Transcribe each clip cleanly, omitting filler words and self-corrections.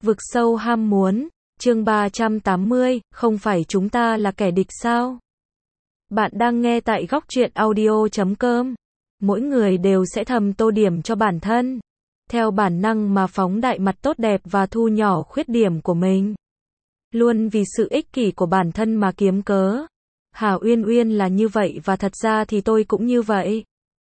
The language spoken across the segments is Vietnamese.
Vực sâu ham muốn, chương 380, không phải chúng ta là kẻ địch sao? Bạn đang nghe tại góc truyện audio.com. Mỗi người đều sẽ thầm tô điểm cho bản thân, theo bản năng mà phóng đại mặt tốt đẹp và thu nhỏ khuyết điểm của mình. Luôn vì sự ích kỷ của bản thân mà kiếm cớ. Hà Uyên Uyên là như vậy và thật ra thì tôi cũng như vậy.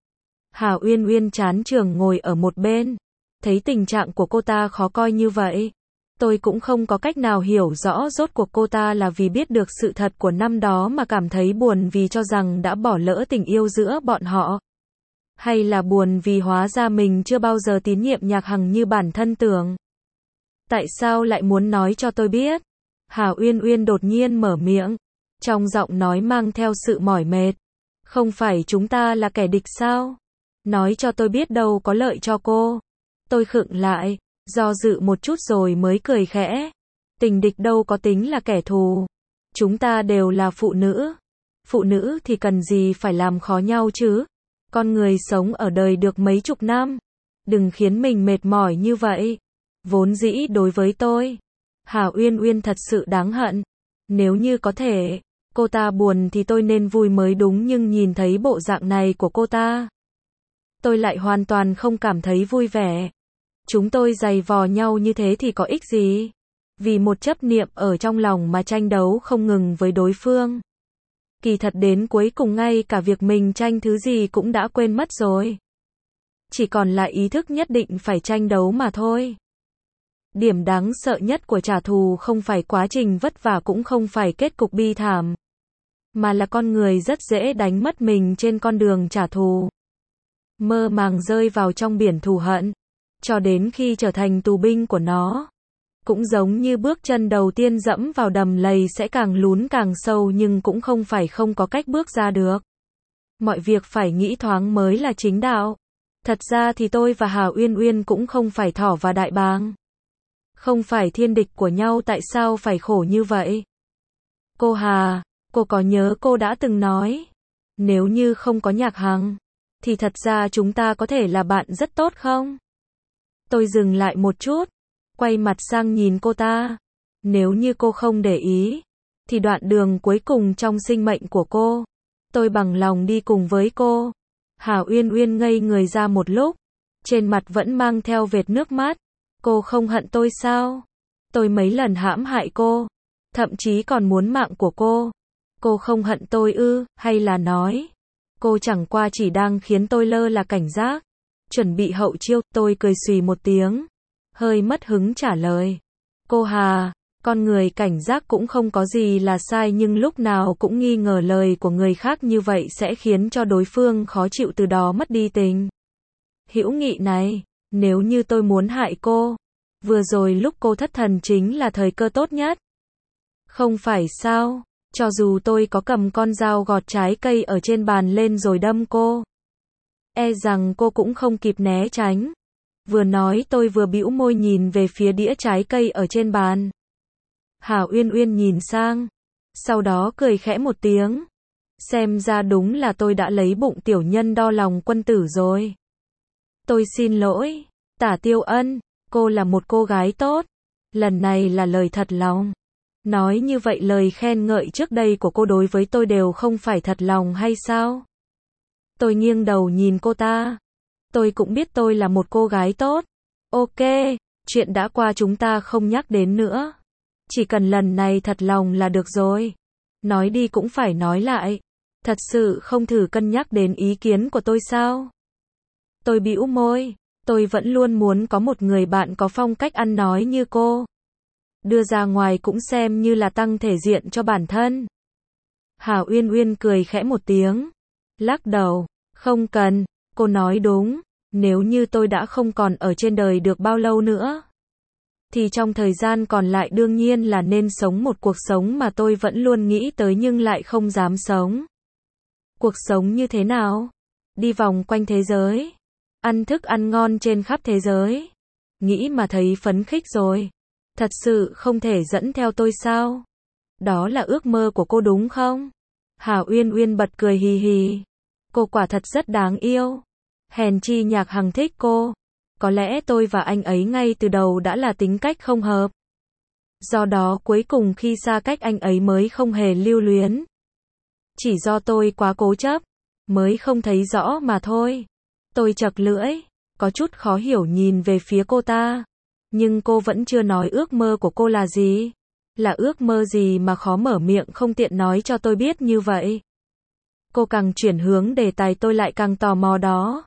Hà Uyên Uyên chán chường ngồi ở một bên. Thấy tình trạng của cô ta khó coi như vậy, tôi cũng không có cách nào hiểu rõ rốt cuộc cô ta là vì biết được sự thật của năm đó mà cảm thấy buồn vì cho rằng đã bỏ lỡ tình yêu giữa bọn họ, hay là buồn vì hóa ra mình chưa bao giờ tín nhiệm Nhạc Hằng như bản thân tưởng. Tại sao lại muốn nói cho tôi biết? Hà Uyên Uyên đột nhiên mở miệng, trong giọng nói mang theo sự mỏi mệt. Không phải chúng ta là kẻ địch sao? Nói cho tôi biết đâu có lợi cho cô. Tôi khựng lại, do dự một chút rồi mới cười khẽ. Tình địch đâu có tính là kẻ thù. Chúng ta đều là phụ nữ. Phụ nữ thì cần gì phải làm khó nhau chứ? Con người sống ở đời được mấy chục năm. Đừng khiến mình mệt mỏi như vậy. Vốn dĩ đối với tôi, Hà Uyên Uyên thật sự đáng hận. Nếu như có thể, cô ta buồn thì tôi nên vui mới đúng, nhưng nhìn thấy bộ dạng này của cô ta, tôi lại hoàn toàn không cảm thấy vui vẻ. Chúng tôi giày vò nhau như thế thì có ích gì? Vì một chấp niệm ở trong lòng mà tranh đấu không ngừng với đối phương. Kỳ thật đến cuối cùng ngay cả việc mình tranh thứ gì cũng đã quên mất rồi. Chỉ còn lại ý thức nhất định phải tranh đấu mà thôi. Điểm đáng sợ nhất của trả thù không phải quá trình vất vả, cũng không phải kết cục bi thảm, mà là con người rất dễ đánh mất mình trên con đường trả thù. Mơ màng rơi vào trong biển thù hận, cho đến khi trở thành tù binh của nó. Cũng giống như bước chân đầu tiên dẫm vào đầm lầy sẽ càng lún càng sâu, nhưng cũng không phải không có cách bước ra được. Mọi việc phải nghĩ thoáng mới là chính đạo. Thật ra thì tôi và Hà Uyên Uyên cũng không phải thỏ và đại bàng. Không phải thiên địch của nhau, tại sao phải khổ như vậy? Cô Hà, cô có nhớ cô đã từng nói, nếu như không có Nhạc Hằng, thì thật ra chúng ta có thể là bạn rất tốt không? Tôi dừng lại một chút, quay mặt sang nhìn cô ta. Nếu như cô không để ý, thì đoạn đường cuối cùng trong sinh mệnh của cô, tôi bằng lòng đi cùng với cô. Hà Uyên Uyên ngây người ra một lúc, trên mặt vẫn mang theo vệt nước mắt. Cô không hận tôi sao? Tôi mấy lần hãm hại cô, thậm chí còn muốn mạng của cô. Cô không hận tôi ư? Hay là nói, cô chẳng qua chỉ đang khiến tôi lơ là cảnh giác, chuẩn bị hậu chiêu? Tôi cười xùy một tiếng, hơi mất hứng trả lời. Cô Hà, con người cảnh giác cũng không có gì là sai, nhưng lúc nào cũng nghi ngờ lời của người khác như vậy sẽ khiến cho đối phương khó chịu, từ đó mất đi tình hữu nghị này. Nếu như tôi muốn hại cô, vừa rồi lúc cô thất thần chính là thời cơ tốt nhất. Không phải sao? Cho dù tôi có cầm con dao gọt trái cây ở trên bàn lên rồi đâm cô, e rằng cô cũng không kịp né tránh. Vừa nói tôi vừa bĩu môi nhìn về phía đĩa trái cây ở trên bàn. Hà Uyên Uyên nhìn sang, sau đó cười khẽ một tiếng. Xem ra đúng là tôi đã lấy bụng tiểu nhân đo lòng quân tử rồi. Tôi xin lỗi, Tả Tiêu Ân, cô là một cô gái tốt. Lần này là lời thật lòng. Nói như vậy lời khen ngợi trước đây của cô đối với tôi đều không phải thật lòng hay sao? Tôi nghiêng đầu nhìn cô ta. Tôi cũng biết tôi là một cô gái tốt. Ok, chuyện đã qua chúng ta không nhắc đến nữa. Chỉ cần lần này thật lòng là được rồi. Nói đi cũng phải nói lại. Thật sự không thử cân nhắc đến ý kiến của tôi sao? Tôi bĩu môi. Tôi vẫn luôn muốn có một người bạn có phong cách ăn nói như cô. Đưa ra ngoài cũng xem như là tăng thể diện cho bản thân. Hà Uyên Uyên cười khẽ một tiếng, lắc đầu. Không cần, cô nói đúng. Nếu như tôi đã không còn ở trên đời được bao lâu nữa, thì trong thời gian còn lại đương nhiên là nên sống một cuộc sống mà tôi vẫn luôn nghĩ tới nhưng lại không dám sống. Cuộc sống như thế nào? Đi vòng quanh thế giới, ăn thức ăn ngon trên khắp thế giới. Nghĩ mà thấy phấn khích rồi. Thật sự không thể dẫn theo tôi sao? Đó là ước mơ của cô đúng không? Hà Uyên Uyên bật cười hì hì. Cô quả thật rất đáng yêu. Hèn chi Nhạc Hằng thích cô. Có lẽ tôi và anh ấy ngay từ đầu đã là tính cách không hợp. Do đó cuối cùng khi xa cách anh ấy mới không hề lưu luyến. Chỉ do tôi quá cố chấp, mới không thấy rõ mà thôi. Tôi chật lưỡi, có chút khó hiểu nhìn về phía cô ta. Nhưng cô vẫn chưa nói ước mơ của cô là gì. Là ước mơ gì mà khó mở miệng không tiện nói cho tôi biết như vậy. Cô càng chuyển hướng đề tài tôi lại càng tò mò đó.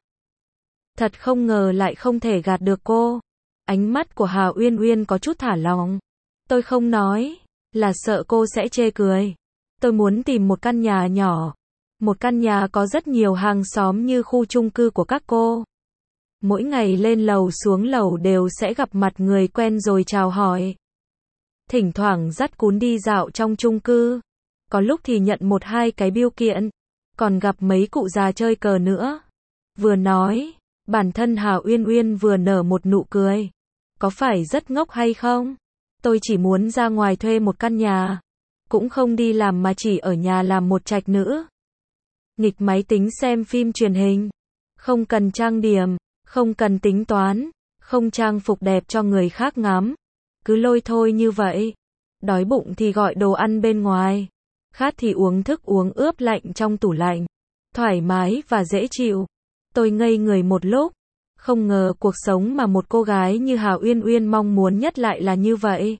Thật không ngờ lại không thể gạt được cô. Ánh mắt của Hà Uyên Uyên có chút thả lỏng. Tôi không nói, là sợ cô sẽ chê cười. Tôi muốn tìm một căn nhà nhỏ. Một căn nhà có rất nhiều hàng xóm như khu chung cư của các cô. Mỗi ngày lên lầu xuống lầu đều sẽ gặp mặt người quen rồi chào hỏi. Thỉnh thoảng dắt cún đi dạo trong chung cư. Có lúc thì nhận một hai cái bưu kiện. Còn gặp mấy cụ già chơi cờ nữa. Vừa nói, bản thân Hà Uyên Uyên vừa nở một nụ cười. Có phải rất ngốc hay không? Tôi chỉ muốn ra ngoài thuê một căn nhà. Cũng không đi làm mà chỉ ở nhà làm một trạch nữ. Nghịch máy tính xem phim truyền hình. Không cần trang điểm, không cần tính toán, không trang phục đẹp cho người khác ngắm. Cứ lôi thôi như vậy. Đói bụng thì gọi đồ ăn bên ngoài. Khát thì uống thức uống ướp lạnh trong tủ lạnh. Thoải mái và dễ chịu. Tôi ngây người một lúc. Không ngờ cuộc sống mà một cô gái như Hà Uyên Uyên mong muốn nhất lại là như vậy.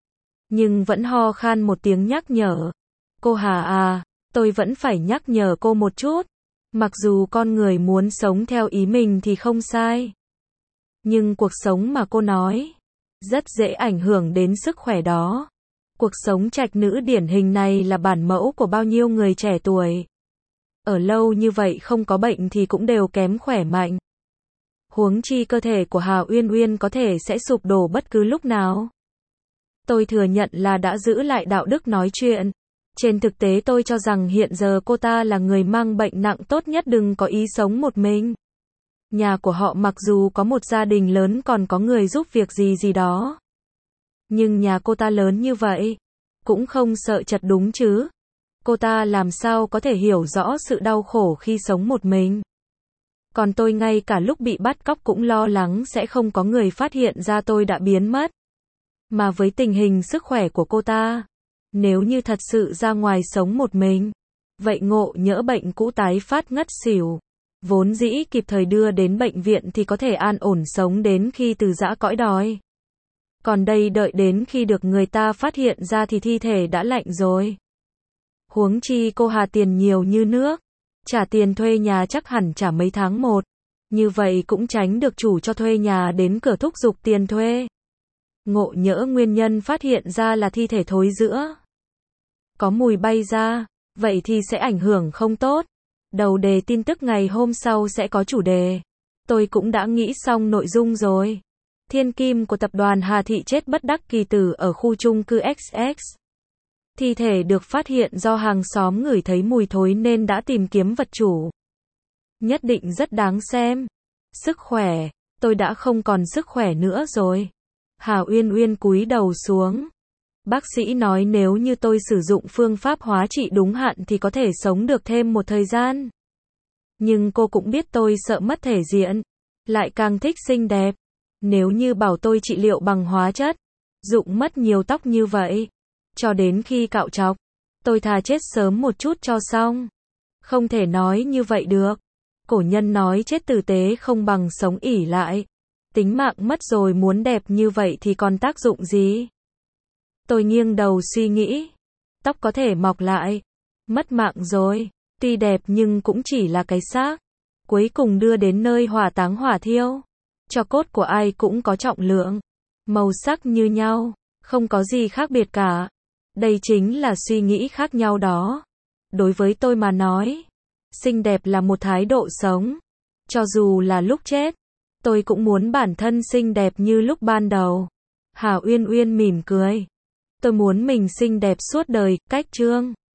Nhưng vẫn ho khan một tiếng nhắc nhở. Cô Hà à, tôi vẫn phải nhắc nhở cô một chút. Mặc dù con người muốn sống theo ý mình thì không sai. Nhưng cuộc sống mà cô nói, rất dễ ảnh hưởng đến sức khỏe đó. Cuộc sống trạch nữ điển hình này là bản mẫu của bao nhiêu người trẻ tuổi. Ở lâu như vậy không có bệnh thì cũng đều kém khỏe mạnh. Huống chi cơ thể của Hà Uyên Uyên có thể sẽ sụp đổ bất cứ lúc nào. Tôi thừa nhận là đã giữ lại đạo đức nói chuyện. Trên thực tế tôi cho rằng hiện giờ cô ta là người mang bệnh nặng tốt nhất đừng có ý sống một mình. Nhà của họ mặc dù có một gia đình lớn còn có người giúp việc gì gì đó. Nhưng nhà cô ta lớn như vậy, cũng không sợ chật đúng chứ. Cô ta làm sao có thể hiểu rõ sự đau khổ khi sống một mình. Còn tôi ngay cả lúc bị bắt cóc cũng lo lắng sẽ không có người phát hiện ra tôi đã biến mất. Mà với tình hình sức khỏe của cô ta, nếu như thật sự ra ngoài sống một mình, vậy ngộ nhỡ bệnh cũ tái phát ngất xỉu, vốn dĩ kịp thời đưa đến bệnh viện thì có thể an ổn sống đến khi từ giã cõi đói. Còn đây đợi đến khi được người ta phát hiện ra thì thi thể đã lạnh rồi. Huống chi cô Hà tiền nhiều như nước, trả tiền thuê nhà chắc hẳn trả mấy tháng một. Như vậy cũng tránh được chủ cho thuê nhà đến cửa thúc giục tiền thuê. Ngộ nhỡ nguyên nhân phát hiện ra là thi thể thối rữa, có mùi bay ra, vậy thì sẽ ảnh hưởng không tốt. Đầu đề tin tức ngày hôm sau sẽ có chủ đề. Tôi cũng đã nghĩ xong nội dung rồi. Thiên kim của tập đoàn Hà Thị chết bất đắc kỳ tử ở khu chung cư XX. Thi thể được phát hiện do hàng xóm ngửi thấy mùi thối nên đã tìm kiếm vật chủ. Nhất định rất đáng xem. Sức khỏe, tôi đã không còn sức khỏe nữa rồi. Hà Uyên Uyên cúi đầu xuống. Bác sĩ nói nếu như tôi sử dụng phương pháp hóa trị đúng hạn thì có thể sống được thêm một thời gian. Nhưng cô cũng biết tôi sợ mất thể diện, lại càng thích xinh đẹp. Nếu như bảo tôi trị liệu bằng hóa chất, dụng mất nhiều tóc như vậy, cho đến khi cạo trọc, tôi thà chết sớm một chút cho xong. Không thể nói như vậy được. Cổ nhân nói chết tử tế không bằng sống ỷ lại. Tính mạng mất rồi muốn đẹp như vậy thì còn tác dụng gì? Tôi nghiêng đầu suy nghĩ. Tóc có thể mọc lại. Mất mạng rồi. Tuy đẹp nhưng cũng chỉ là cái xác. Cuối cùng đưa đến nơi hỏa táng hỏa thiêu. Tro cốt của ai cũng có trọng lượng. Màu sắc như nhau. Không có gì khác biệt cả. Đây chính là suy nghĩ khác nhau đó. Đối với tôi mà nói, xinh đẹp là một thái độ sống. Cho dù là lúc chết, tôi cũng muốn bản thân xinh đẹp như lúc ban đầu. Hà Uyên Uyên mỉm cười. Tôi muốn mình xinh đẹp suốt đời, cách chương.